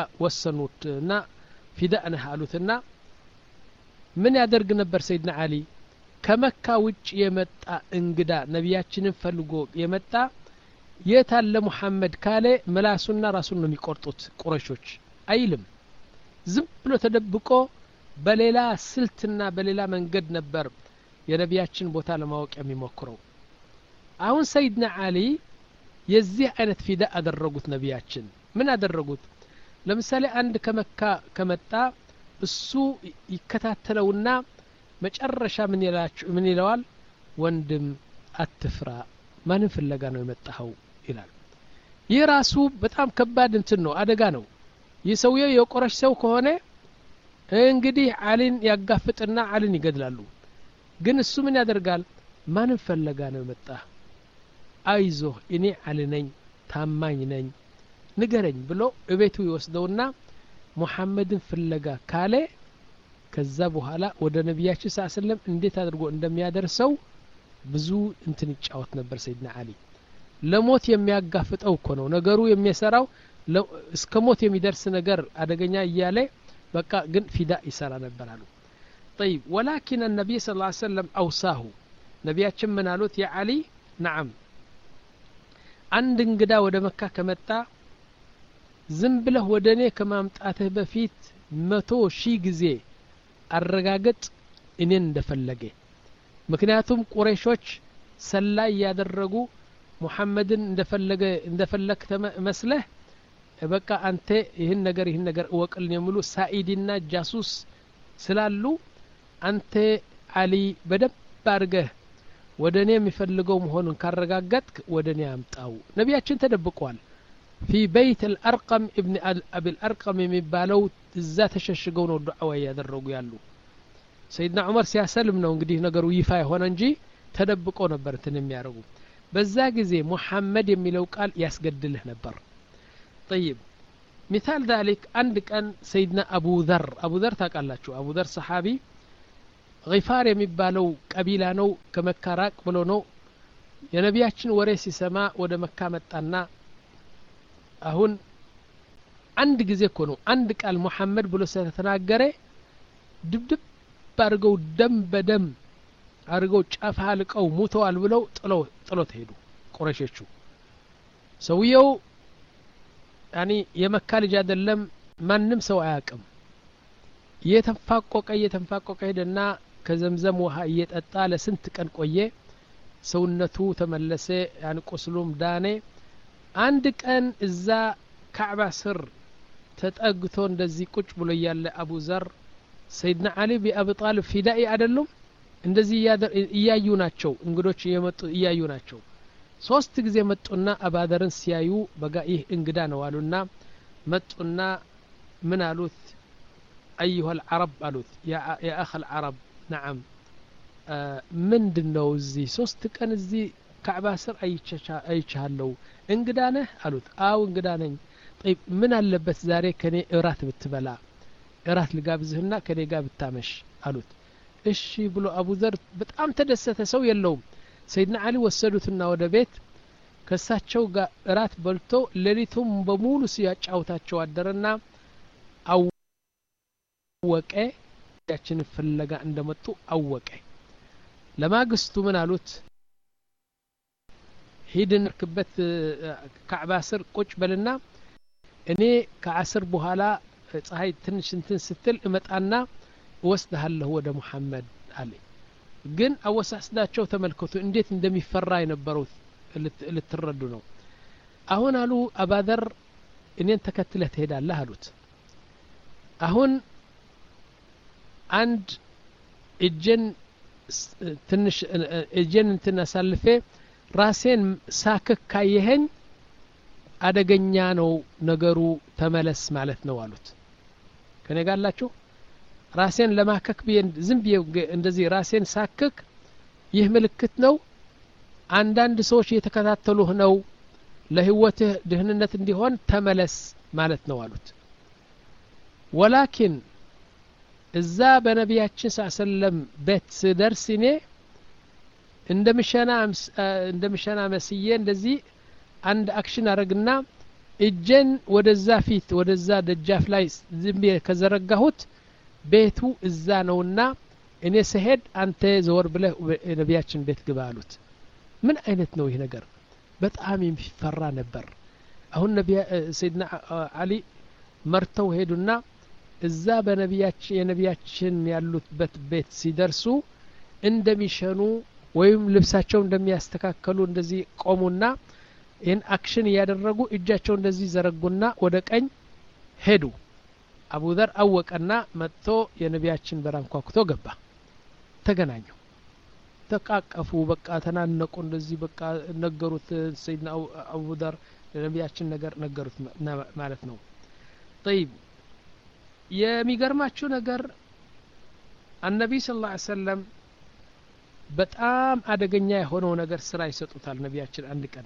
ወሰኑትና ፊዳ ነህ አሉትና ምን ያደርግ ነበር ሰይድና አሊ ከመካ ውጭ የመጣ እንግዳ ነቢያችንን ፈልጎ የመጣ የታለ ሙሐመድ ካለ መላሱና ራሱን ነው የሚቆርጡት ቁረሾች አይልም ዝም ብሎ ተደብቆ በሌላ ስልትና በሌላ መንገድ ነበር የነቢያችን ቦታ ለማወቅ የሚሞክረው አሁን ሰይድና አሊ የዚህ አይነት ፊዳ አደረጉት ነቢያችን ምን አደረጉት ለምሳሌ አንድ ከመካ ከመጣ እሱ ይከታተለውና መጨረሻ ምን ይላችሁ ምን ይለዋል ወንድም አትፍራ ማንን ፍለጋ ነው የመጣኸው ይላል ይህ ራሱ በጣም ከባድ እንትን ነው አደጋ ነው የሰውየው የቁረሽ ሰው ከሆነ እንግዲህ አሊን ያጋፍጥና አሊን ይገድላሉ ግን እሱ ምን ያደርጋል ማንን ፈለጋ ነው የመጣህ አይዞ እኔ አሊ ነኝ ታማኝ ነኝ ንገረኝ ብሎ እቤቱ ይወስደውና ሙሐመድን ፍለጋ ካለ ከዛ በኋላ ወደ ነብያችን ሰለላሁ እንዴት አድርጎ እንደሚያደርሰው ብዙ እንትን ይጫወት ነበር ሰይድና አሊ ለሞት የሚያጋፍጠው እኮ ነው ነገሩ የሚሰራው እስከ ሞት የሚደርስ ነገር አደገኛ እያለ በቃ ግን ፊዳ ይሰራ ነበር አሉ طيب ولكن النبي صلى الله عليه وسلم اوصاه ነብያችን ምን አሉት ያ አሊ نعم አንድ እንግዳ ወደ መካ ከመጣ ዝም ብለህ ወደኔ ከማምጣትህ በፊት መቶ ሺህ ጊዜ አረጋግጥ እኔን እንደፈለገ ምክንያቱም ቁረይሾች ሰላይ ያደረጉ ሙሐመድን እንደፈለገ እንደፈለክ መስለህ በቃ አንተ ይሄን ነገር ይሄን ነገር ወቅልን የሚሉ ሳኢድና ጃሱስ ስላሉ አንተ አሊ በደብ አርገህ ወደኔ የሚፈልገው መሆኑን ካረጋገጥክ ወደኔ አምጣው ነብያችን ተደብቀዋል في بيت الأرقم ابن أبي الأرقم የሚባለው እዛ ተሸሽገው ነው ዱዓ ያደረጉ ያሉ ሰይድና ዑመር ሲያሰልም ነው እንግዲህ ነገሩ ይፋ ሆነ እንጂ ተደብቆ ነበር እንትን የሚያረጉ በዛ ጊዜ ሙሐመድ የሚለው ቃል ያስገድልህ ነበር طيب مثال ذلك عند كان سيدنا أبو ذر أبو ذر ታውቃላችሁ أبو ذر صحابي غفار የሚባለው ቀቢላ ነው ከመካ ራቅ ብሎ ነው የነቢያችን ወሬ ሲሰማ ወደ መካ መጣና አሁን አንድ ጊዜ እኮ ነው አንድ ቃል ሙሐመድ ብሎ ስለተናገረ ድብድብ ባርገው ደም በደም አርገው ጫፍ አልቀው ሙተዋል ብለው ጥሎ ጥሎ ተሄዱ ቁረሾቹ ሰውየው ያኒ የመካ ልጅ አይደለም ማንንም ሰው አያውቅም የተንፋቆቀ የተንፋቆቀ ሄደና ከዘምዘም ውሃ እየጠጣ ለስንት ቀን ቆየ ሰውነቱ ተመለሰ ያን ቁስሉም ዳኔ አንድ ቀን እዛ ካዕባ ስር ተጠግቶ እንደዚህ ቁጭ ብሎ ያለ አቡ ዘር ሰይድና አሊ ቢአቢ ጣሊብ ፊዳኢ አይደሉም እንደዚህ እያዩ ናቸው እንግዶች እየመጡ እያዩ ናቸው ሶስት ጊዜ መጡና አባደርን ሲያዩ በጋ ይህ እንግዳ ነው አሉና መጡና ምን አሉት ايها العرب አሉት ያ ያ اخ العرب نعم ምንድነው እዚህ ሶስት ቀን እዚህ ካዕባ ስር አይቻለው እንግዳ ነህ አሉት አው እንግዳ ነኝ طيب ምን አለበት ዛሬ ከኔ እራት ብትበላ እራት ልጋብዝህና ከኔ ጋር ብታመሽ አሉት እሺ ብሎ አቡ ዘር በጣም ተደሰተ ሰው የለውም ሰይድና አሊ ወሰዱትና ወደ ቤት ከሳቸው ጋር እራት በልቶ ለሊቱም በሙሉ ሲያጫውታቸው አደረና አወቀ ያችን ፍለጋ እንደመጡ አወቀ ለማግስቱ ምን አሉት ሂድን ክበት ካዕባ ስር ቁጭ በልና እኔ ከአስር በኋላ ፀሐይ ትንሽ እንትን ስትል እመጣና ወስደሃለሁ ወደ ሙሐመድ አለ ግን አወሳስዳቸው ተመልከቱ እንዴት እንደሚፈራ የነበረው ልትረዱ ነው አሁን አሉ አባደር እኔን ተከትለህ ትሄዳለህ አሉት አሁን አንድ እጀን ትንሽ እጀን እንትን አሳልፌ ራሴን ሳክክ ካየኸኝ አደገኛ ነው ነገሩ ተመለስ ማለት ነው አሉት ከኔ ጋር አላችሁ ራሴን ለማከክ ቢን ዝም ቢየ እንደዚህ ራሴን ሳክክ ይህ ምልክት ነው አንዳንድ ሰዎች እየተከታተሉህ ነው ለህይወትህ ደህንነት እንዲሆን ተመለስ ማለት ነው አሉት ወላኪን እዛ በነቢያችን ሰለላሁ ቤት ስደርስኔ እንደምሸና እንደምሸና መስዬ እንደዚህ አንድ አክሽን አረግና እጀን ወደዛ ፊት ወደዛ ደጃፍ ላይ ዝም ከዘረጋሁት ቤቱ እዛ ነውና እኔ ስሄድ አንተ ዘወር ብለህ ነቢያችን ቤት ግባ አሉት ምን አይነት ነው ይሄ ነገር በጣም የሚፈራ ነበር አሁን ነቢያ ሰይድና አሊ መርተው ሄዱና እዛ በነቢያችን የነቢያችን ያሉበት ቤት ሲደርሱ እንደሚሸኑ ወይም ልብሳቸው እንደሚያስተካከሉ እንደዚህ ቆሙና ይህን አክሽን ያደረጉ እጃቸው እንደዚህ ዘረጉና ወደ ቀኝ ሄዱ አቡዘር አወቀና መጥቶ የነቢያችን በራንኳኩቶ ገባ ተገናኙ ተቃቀፉ በቃ ተናነቁ እንደዚህ በቃ ነገሩት ሰይድና አቡዘር ለነቢያችን ነገር ነገሩት ማለት ነው طيب የሚገርማችሁ ነገር النبي صلى الله عليه وسلم በጣም አደገኛ የሆነው ነገር ስራ ይሰጡታል ነቢያችን አንድ ቀን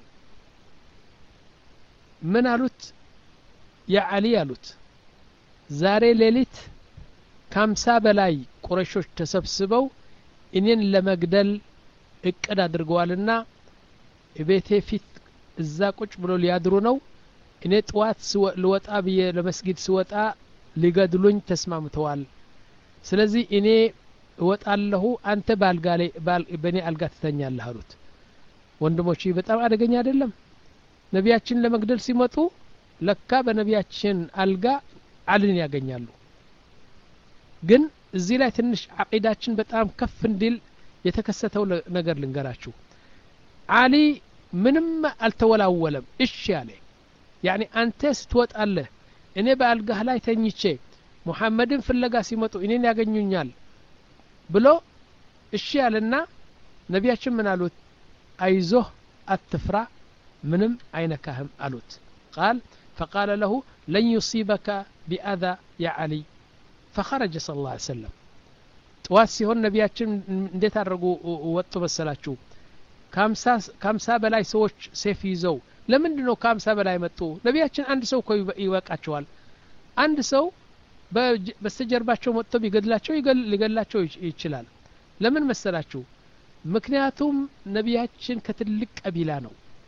ምን አሉት ያ አሊ አሉት ዛሬ ሌሊት ከሀምሳ በላይ ቁረይሾች ተሰብስበው እኔን ለመግደል እቅድ አድርገዋልና ቤቴ ፊት እዛ ቁጭ ብሎ ሊያድሩ ነው እኔ ጧት ልወጣ ብዬ ለመስጊድ ስወጣ ሊገድሉኝ ተስማምተዋል ስለዚህ እኔ እወጣለሁ አንተ ባልጋሌ በኔ አልጋ ትተኛለህ አሉት ወንድሞቼ በጣም አደገኛ አይደለም ነቢያችን ለመግደል ሲመጡ ለካ በነቢያችን አልጋ አልን ያገኛሉ ግን እዚህ ላይ ትንሽ አቂዳችን በጣም ከፍ እንዲል የተከሰተው ነገር ልንገራችሁ አሊ ምንም አልተወላወለም እሺ ያለ ያኒ አንተ ስትወጣለህ እኔ በአልጋህ ላይ ተኝቼ ሙሐመድን ፍለጋ ሲመጡ እኔን ያገኙኛል ብሎ እሺ ያለና ነቢያችን ምን አሉት አይዞህ አትፍራ ምንም አይነካህም አሉት قال فقال له لن يصيبك بأذى يا علي فخرج صلى الله عليه وسلم طواት ሲሆን ነቢያችን እንዴት አድርጉ ወጡ መሰላችሁ ከሀምሳ በላይ ሰዎች ሴፍ ይዘው ለምንድነው ከሀምሳ በላይ መጡ ነቢያችን አንድ ሰው ኮይ ይወቃቸዋል አንድ ሰው በስተጀርባቸው መጥቶ ቢገድላቸው ይገድላቸው ይችላል ለምን መሰላችሁ ምክንያቱም ነቢያችን ከትልቅ ቀቢላ ነው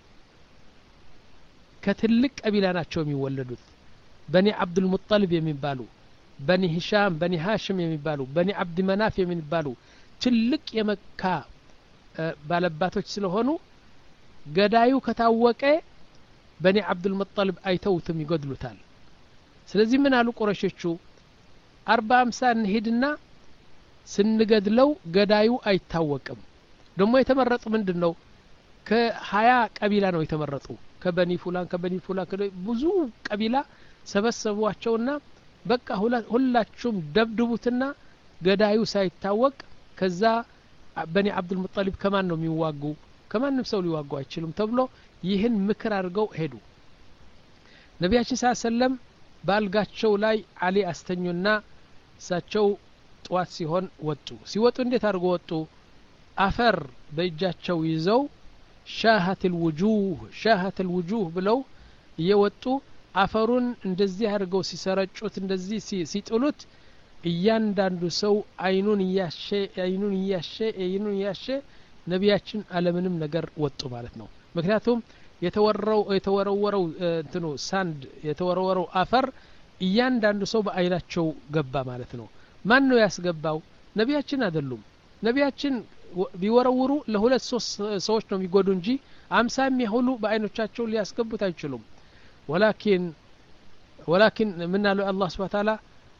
ከትልቅ ቀቢላ ናቸው የሚወለዱት በኒ አብዱል ሙጠሊብ የሚባሉ በኒ ሂሻም በኒ ሃሽም የሚባሉ በኒ አብድ መናፍ የሚባሉ ትልቅ የመካ ባለባቶች ስለሆኑ ገዳዩ ከታወቀ በኒ አብዱል ሙጠሊብ አይተውትም ይገድሉታል ስለዚህ ምን አሉ ቁረሾቹ አርባ ሃምሳ እንሂድና ስንገድለው ገዳዩ አይታወቅም ደሞ የተመረጡ ምንድነው ከሀያ ቀቢላ ነው የተመረጡ ከበኒ ፉላን ከበኒ ፉላን ብዙ ቀቢላ ሰበሰቧቸውና በቃ ሁላችሁም ደብድቡትና ገዳዩ ሳይታወቅ ከዛ በኒ አብዱል ሙጠሊብ ከማን ነው የሚዋጉ ከማንም ሰው ሊዋጉ አይችሉም ተብሎ ይህን ምክር አድርገው ሄዱ ነቢያችን ሰለላሁ ዐለይሂ ወሰለም ባልጋቸው ላይ አሊ አስተኙና እሳቸው ጧት ሲሆን ወጡ ሲወጡ እንዴት አድርገው ወጡ አፈር በእጃቸው ይዘው ሻሃት الوجوه ሻሃት الوجوه ብለው እየወጡ አፈሩን እንደዚህ አድርገው ሲሰረጩት እንደዚህ ሲጥሉት እያንዳንዱ ሰው አይኑን ያሸ አይኑን ያሸ አይኑን ያሸ ነቢያችን አለምንም ነገር ወጡ ማለት ነው ምክንያቱም የተወረው የተወረወረው እንትኑ ሳንድ የተወረወረው አፈር እያንዳንዱ ሰው በአይናቸው ገባ ማለት ነው ማን ነው ያስገባው ነቢያችን አይደሉም ነቢያችን ቢወረውሩ ለሁለት ሶስት ሰዎች ነው የሚጎዱ እንጂ አምሳ የሚሆኑ በአይኖቻቸው ሊያስገቡት አይችሉም ولكن ولكن من الله سبحانه وتعالى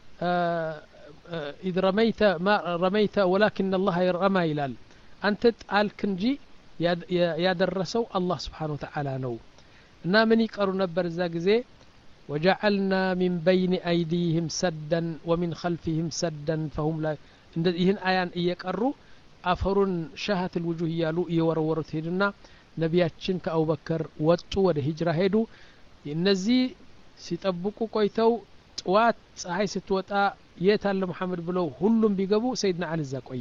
إذ رميت ما رميت ولكن الله يرمى ይላል አንተ ጣልክ እንጂ ያደረሰው አላህ Subhanahu Wa Ta'ala ነው እና ምን ይቀሩ ነበር እዛ ጊዜ وجعلنا من بين أيديهم سدا ومن خلفهم سدا فهم لا ይህን አያን እየቀሩ አፈሩን ሻሃት الوجوه ያሉ እየወረወሩት ሄድና ነቢያችን ከአቡበከር ወጡ ወደ ሂጅራ ሄዱ እነዚህ ሲጠብቁ ቆይተው ጧት ፀሐይ ስትወጣ የታለ መሐመድ ብለው ሁሉም ቢገቡ ሰይድና አሊ እዛ ቆየ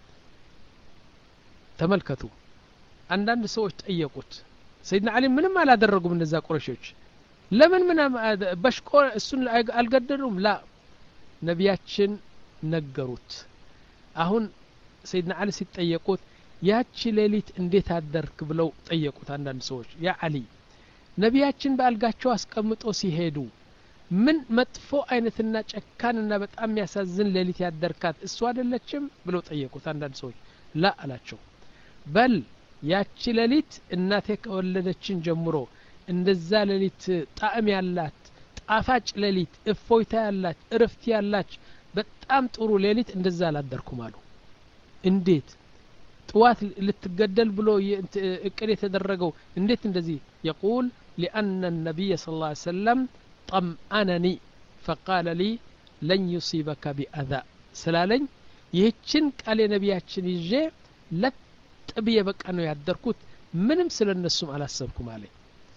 ተመልከቱ አንዳንድ ሰዎች ጠየቁት ሰይድና አሊ ምንም አላደረጉም እንደዛ ቁረሾች ለምን ምን በሽቆ እሱን አልገደሉም ላ ነቢያችን ነገሩት አሁን ሰይድና አሊ ሲጠየቁት ያቺ ሌሊት እንዴት አደርክ ብለው ጠየቁት አንዳንድ ሰዎች ያ አሊ ነቢያችን በአልጋቸው አስቀምጦ ሲሄዱ ምን መጥፎ አይነትና ጨካንና በጣም የሚያሳዝን ሌሊት ያደርካት እሱ አይደለችም ብለው ጠየቁት አንዳንድ ሰዎች ላ አላቸው በል ያቺ ሌሊት እናቴ ከወለደችን ጀምሮ እንደዛ ሌሊት ጣዕም ያላት ጣፋጭ ሌሊት እፎይታ ያላት እረፍት ያላች በጣም ጥሩ ሌሊት እንደዛ አላደርኩም አሉ እንዴት طوات لتتجدل بلو اقد يتدرجوا እንዴት እንደዚህ يقول لأن النبي صلى الله عليه وسلم طمأنني فقال لي لن يصيبك بأذى سلالኝ ይህችን ቃል የነቢያችን ይዤ ለጥብየ በቃ ነው ያደርኩት ምንም ስለነሱም አላሰብኩም አለ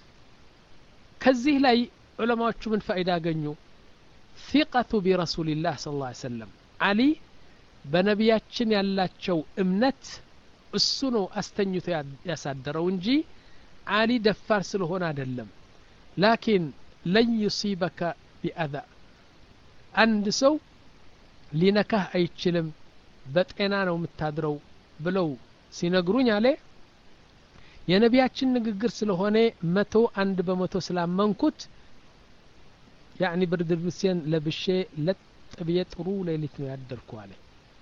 ከዚህ ላይ ዑለማዎቹ ምን ፋይዳ አገኙ ثقة برسول الله صلى الله عليه وسلم علي በነቢያችን ያላቸው እምነት እሱ ነው አስተኝቶ ያሳደረው እንጂ አሊ ደፋር ስለሆነ አይደለም ላኪን ለን يصيبك بأذى አንድ ሰው ሊነካህ አይችልም በጤና ነው የምታድረው ብለው ሲነግሩኝ አለ የነቢያችን ንግግር ስለሆነ መቶ አንድ በመቶ ስላመንኩት ያኒ ብርድ ልብሴን ለብሼ ለጥብየ ጥሩ ሌሊት ነው ያደርኩ አለ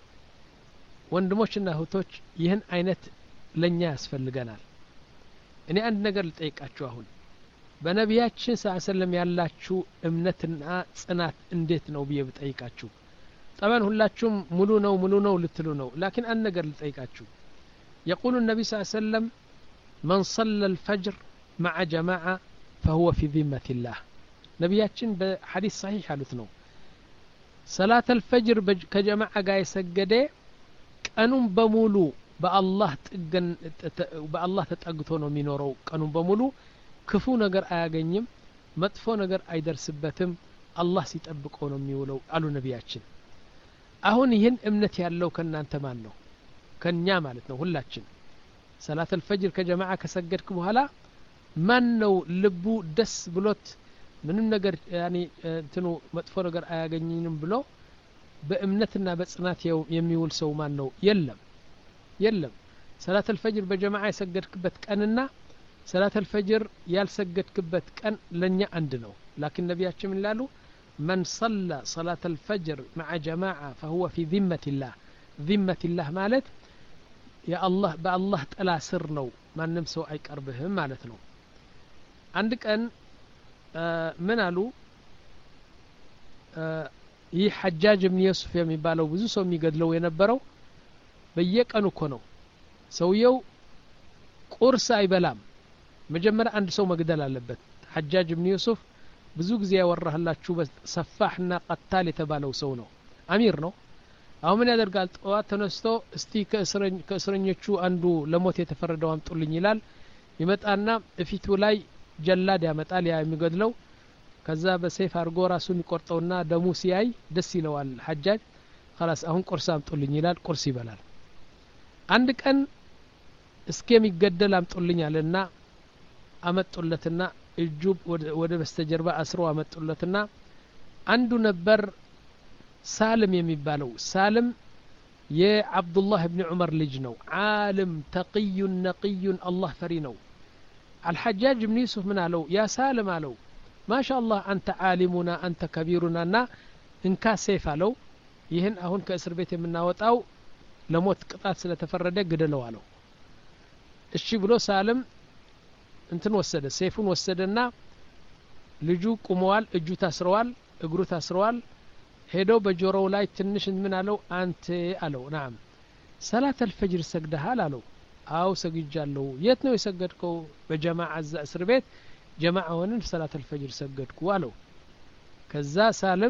ወንድሞችና እህቶች ይህን አይነት ለኛ ያስፈልገናል እኔ አንድ ነገር ልጠይቃችሁ አሁን በነቢያችን ሰለላሁ ያላችሁ እምነትና ጽናት እንዴት ነው ብዬ ብጠይቃችሁ طبعا ሁላችሁም ሙሉ ነው ሙሉ ነው ልትሉ ነው لكن አንድ ነገር ልጠይቃችሁ يقول النبي صلى الله عليه وسلم من صلى الفجر مع جماعة فهو في ذمة الله ነቢያችን በሐዲስ صحيح አሉት ነው صلاة الفجر ከጀማዓ ጋር የሰገደ ቀኑን በሙሉ በአላህ ጥገን በአላህ ተጠግቶ ነው የሚኖረው ቀኑን በሙሉ ክፉ ነገር አያገኝም መጥፎ ነገር አይደርስበትም አላህ ሲጠብቀው ነው የሚውለው አሉ ነቢያችን አሁን ይህን እምነት ያለው ከናንተ ማን ነው ከኛ ማለት ነው ሁላችን ሰላት الفجر ከጀማዓ ከሰገድክ በኋላ ማን ነው ልቡ ደስ ብሎት ምንም ነገር ያኒ እንትኑ መጥፎ ነገር አያገኝንም ብሎ በእምነትና በጽናት የሚውል ሰው ማን ነው የለም የለም ሰላት الفجر በጀማዓ የሰገድክበት ቀንና ሰላት الفجر ያልሰገድክበት ቀን ለኛ አንድ ነው لكن ነቢያችን ይላሉ من صلى صلاة الفجر مع جماعة فهو في ذمة الله ذمة الله ማለት يا الله بالله ጥላ ስር ነው ማንም ሰው አይቀርብህም ማለት ነው አንድ ቀን ምን አሉ ይህ ሐጃጅ ኢብኑ ዩሱፍ የሚባለው ብዙ ሰው የሚገድለው የነበረው በየቀኑ እኮ ነው ሰውየው ቁርስ አይበላም መጀመሪያ አንድ ሰው መግደል አለበት ሐጃጅ ኢብኑ ዩሱፍ ብዙ ጊዜ ያወራህላችሁ ሰፋህና ቀታል የተባለው ሰው ነው አሚር ነው አሁን ምን ያደርጋል ጠዋት ተነስቶ እስቲ ከእስረኝ ከእስረኞቹ አንዱ ለሞት የተፈረደው አምጡልኝ ይላል ይመጣና እፊቱ ላይ ጀላድ ያመጣል ያ የሚገድለው ከዛ በሰይፍ አርጎ ራሱን ይቆርጠውና ደሙ ሲያይ ደስ ይለዋል ሐጃጅ خلاص አሁን ቁርስ አምጡልኝ ይላል ቁርስ ይበላል አንድ ቀን እስከሚገደል አምጡልኝ አለና አመጡለትና እጁ ወደ በስተጀርባ አስሮ አመጡለትና አንዱ ነበር ሳልም የሚባለው ሳልም የአብዱላህ ኢብኑ ዑመር ልጅ ነው ዓለም ተቂይ ነቂይ አላህ ፈሪ ነው الحجاج بن يوسف من قالوا يا سالم قالوا ما شاء الله أنت عالمنا أنت كبيرنا نا إنك سيف قالوا يهن أهون كأسر بيت من ناوت أو لموت قطعت سنة تفرده قدلوا قالوا الشي بلو سالم انتن وسد سيفون وسدنا لجو قموال اجو تاسروال اقرو تاسروال هيدو بجورو لاي تنش من قالوا أنت قالوا نعم صلاة الفجر سجدها قالوا አው ሰግጃለሁ የት ነው የሰገድከው በጀማዓ እዛ እስር ቤት ጀማዓ ሆነን ሰላት الفجر ሰገድኩ አለው ከዛ ሳልም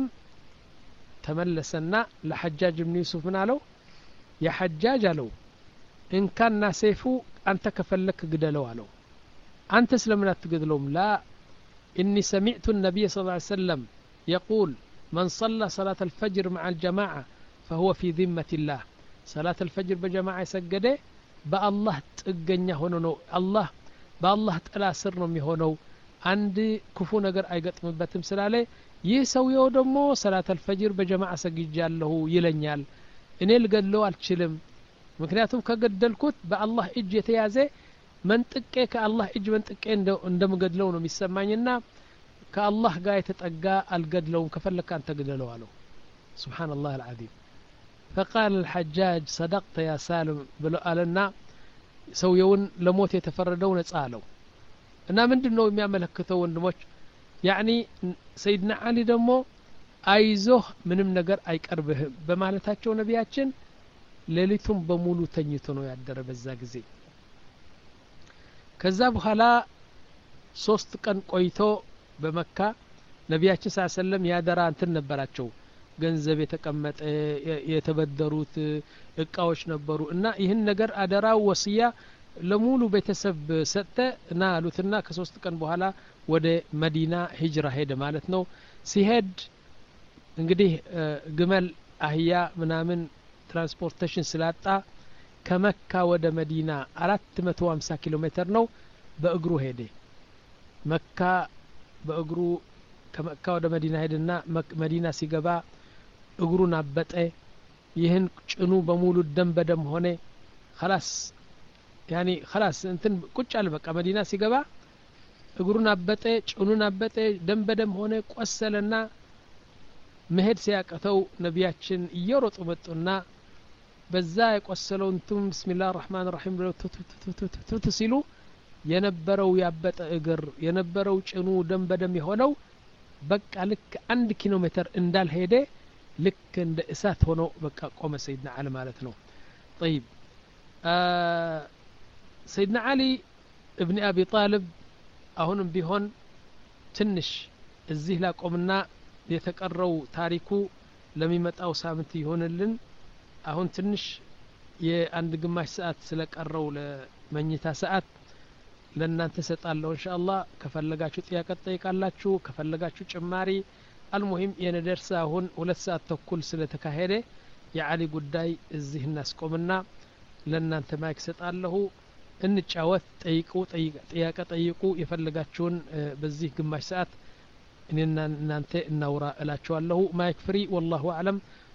ተመለሰና ለሐጃጅ ኢብኑ ዩሱፍ ምን አለው ያ ሐጃጅ አለው እንካና ሰይፉ አንተ ከፈለክ ግደለው አለው አንተ ስለምን አትገድለውም ላ اني سمعت النبي صلى الله عليه وسلم يقول من صلى صلاة الفجر مع الجماعة فهو في ذمة الله صلاة الفجر بجماعة سجده በአላህ ጥገኛ ሆኖ ነው አላህ በአላህ ጥላ ስር ነው የሚሆነው አንድ ክፉ ነገር አይገጥምበትም ስላለ ይህ ሰውየው ደግሞ ሰላት الفجر በጀማዓ ሰግጃለሁ ይለኛል እኔ ልገድለው አልችልም ምክንያቱም ከገደልኩት በአላህ እጅ የተያዘ መንጥቄ ከአላህ እጅ መንጥቄ እንደምገድለው ነው የሚሰማኝና ከአላህ ጋር የተጠጋ አልገድለውም ከፈለክ አንተ ግደለው አለው سبحان الله العظيم فقال الحجاج صدقت يا سالم ብሎ አለና ሰውየውን ለሞት የተፈረደው ነፃ አለው እና ምንድነው የሚያመለክተው ወንድሞች ያኒ ሰይድና አሊ ደግሞ አይዞህ ምንም ነገር አይቀርብህም በማለታቸው ነቢያችን ሌሊቱን በሙሉ ተኝቶ ነው ያደረ በዛ ጊዜ ከዛ በኋላ ሶስት ቀን ቆይቶ በመካ ነቢያችን ሰለላሁ ዐለይሂ ወሰለም ያደራ እንትን ነበራቸው ገንዘብ የተቀመጠ የተበደሩት እቃዎች ነበሩ እና ይህን ነገር አደራው ወሲያ ለሙሉ ቤተሰብ ሰጠ እና አሉትና ከሶስት ቀን በኋላ ወደ መዲና ሂጅራ ሄደ ማለት ነው ሲሄድ እንግዲህ ግመል አህያ ምናምን ትራንስፖርቴሽን ስላጣ ከመካ ወደ መዲና አራት መቶ ሃምሳ ኪሎ ሜትር ነው በእግሩ ሄደ መካ በእግሩ ከመካ ወደ መዲና ሄደና መዲና ሲገባ እግሩን አበጠ ይህን ጭኑ በሙሉ ደም በደም ሆነ خلاص ያኒ خلاص እንትን ቁጭ አለ በቃ መዲና ሲገባ እግሩን አበጠ ጭኑን አበጠ ደም በደም ሆነ ቆሰለና መሄድ ሲያቀተው ነቢያችን እየሮጡ መጡና በዛ የቆሰለው እንቱም ቢስሚላህ الرحمن الرحيم ብለው ቱቱ ሲሉ የነበረው ያበጠ እግር የነበረው ጭኑ ደም በደም የሆነው በቃ ልክ አንድ ኪሎ ሜትር እንዳልሄደ ልክ እንደ እሳት ሆኖ በቃ ቆመ ሰይድና አሊ ማለት ነው طيب ሰይድና አሊ ابن ابي طالب አሁንም ቢሆን ትንሽ እዚህ ላቆምና የተቀረው ታሪኩ ለሚመጣው ሳምንት ይሆንልን አሁን ትንሽ የአንድ ግማሽ ሰዓት ስለቀረው ለመኝታ ሰዓት ለእናንተ ሰጣለሁ ኢንሻአላህ ከፈለጋችሁ ጥያቄ ጠይቃላችሁ ከፈለጋችሁ ጭማሪ المهم የነደርስ አሁን ሁለት ሰዓት ተኩል ስለተካሄደ የአሊ ጉዳይ እዚህ እናስቆምና ለእናንተ ማይክ ሰጣለሁ እንጫወት ጠይቁ ጥያቄ ጠይቁ የፈለጋችሁን በዚህ ግማሽ ሰዓት እኔና እናንተ እናውራ እላችኋለሁ ማይክ ፍሪ والله اعلم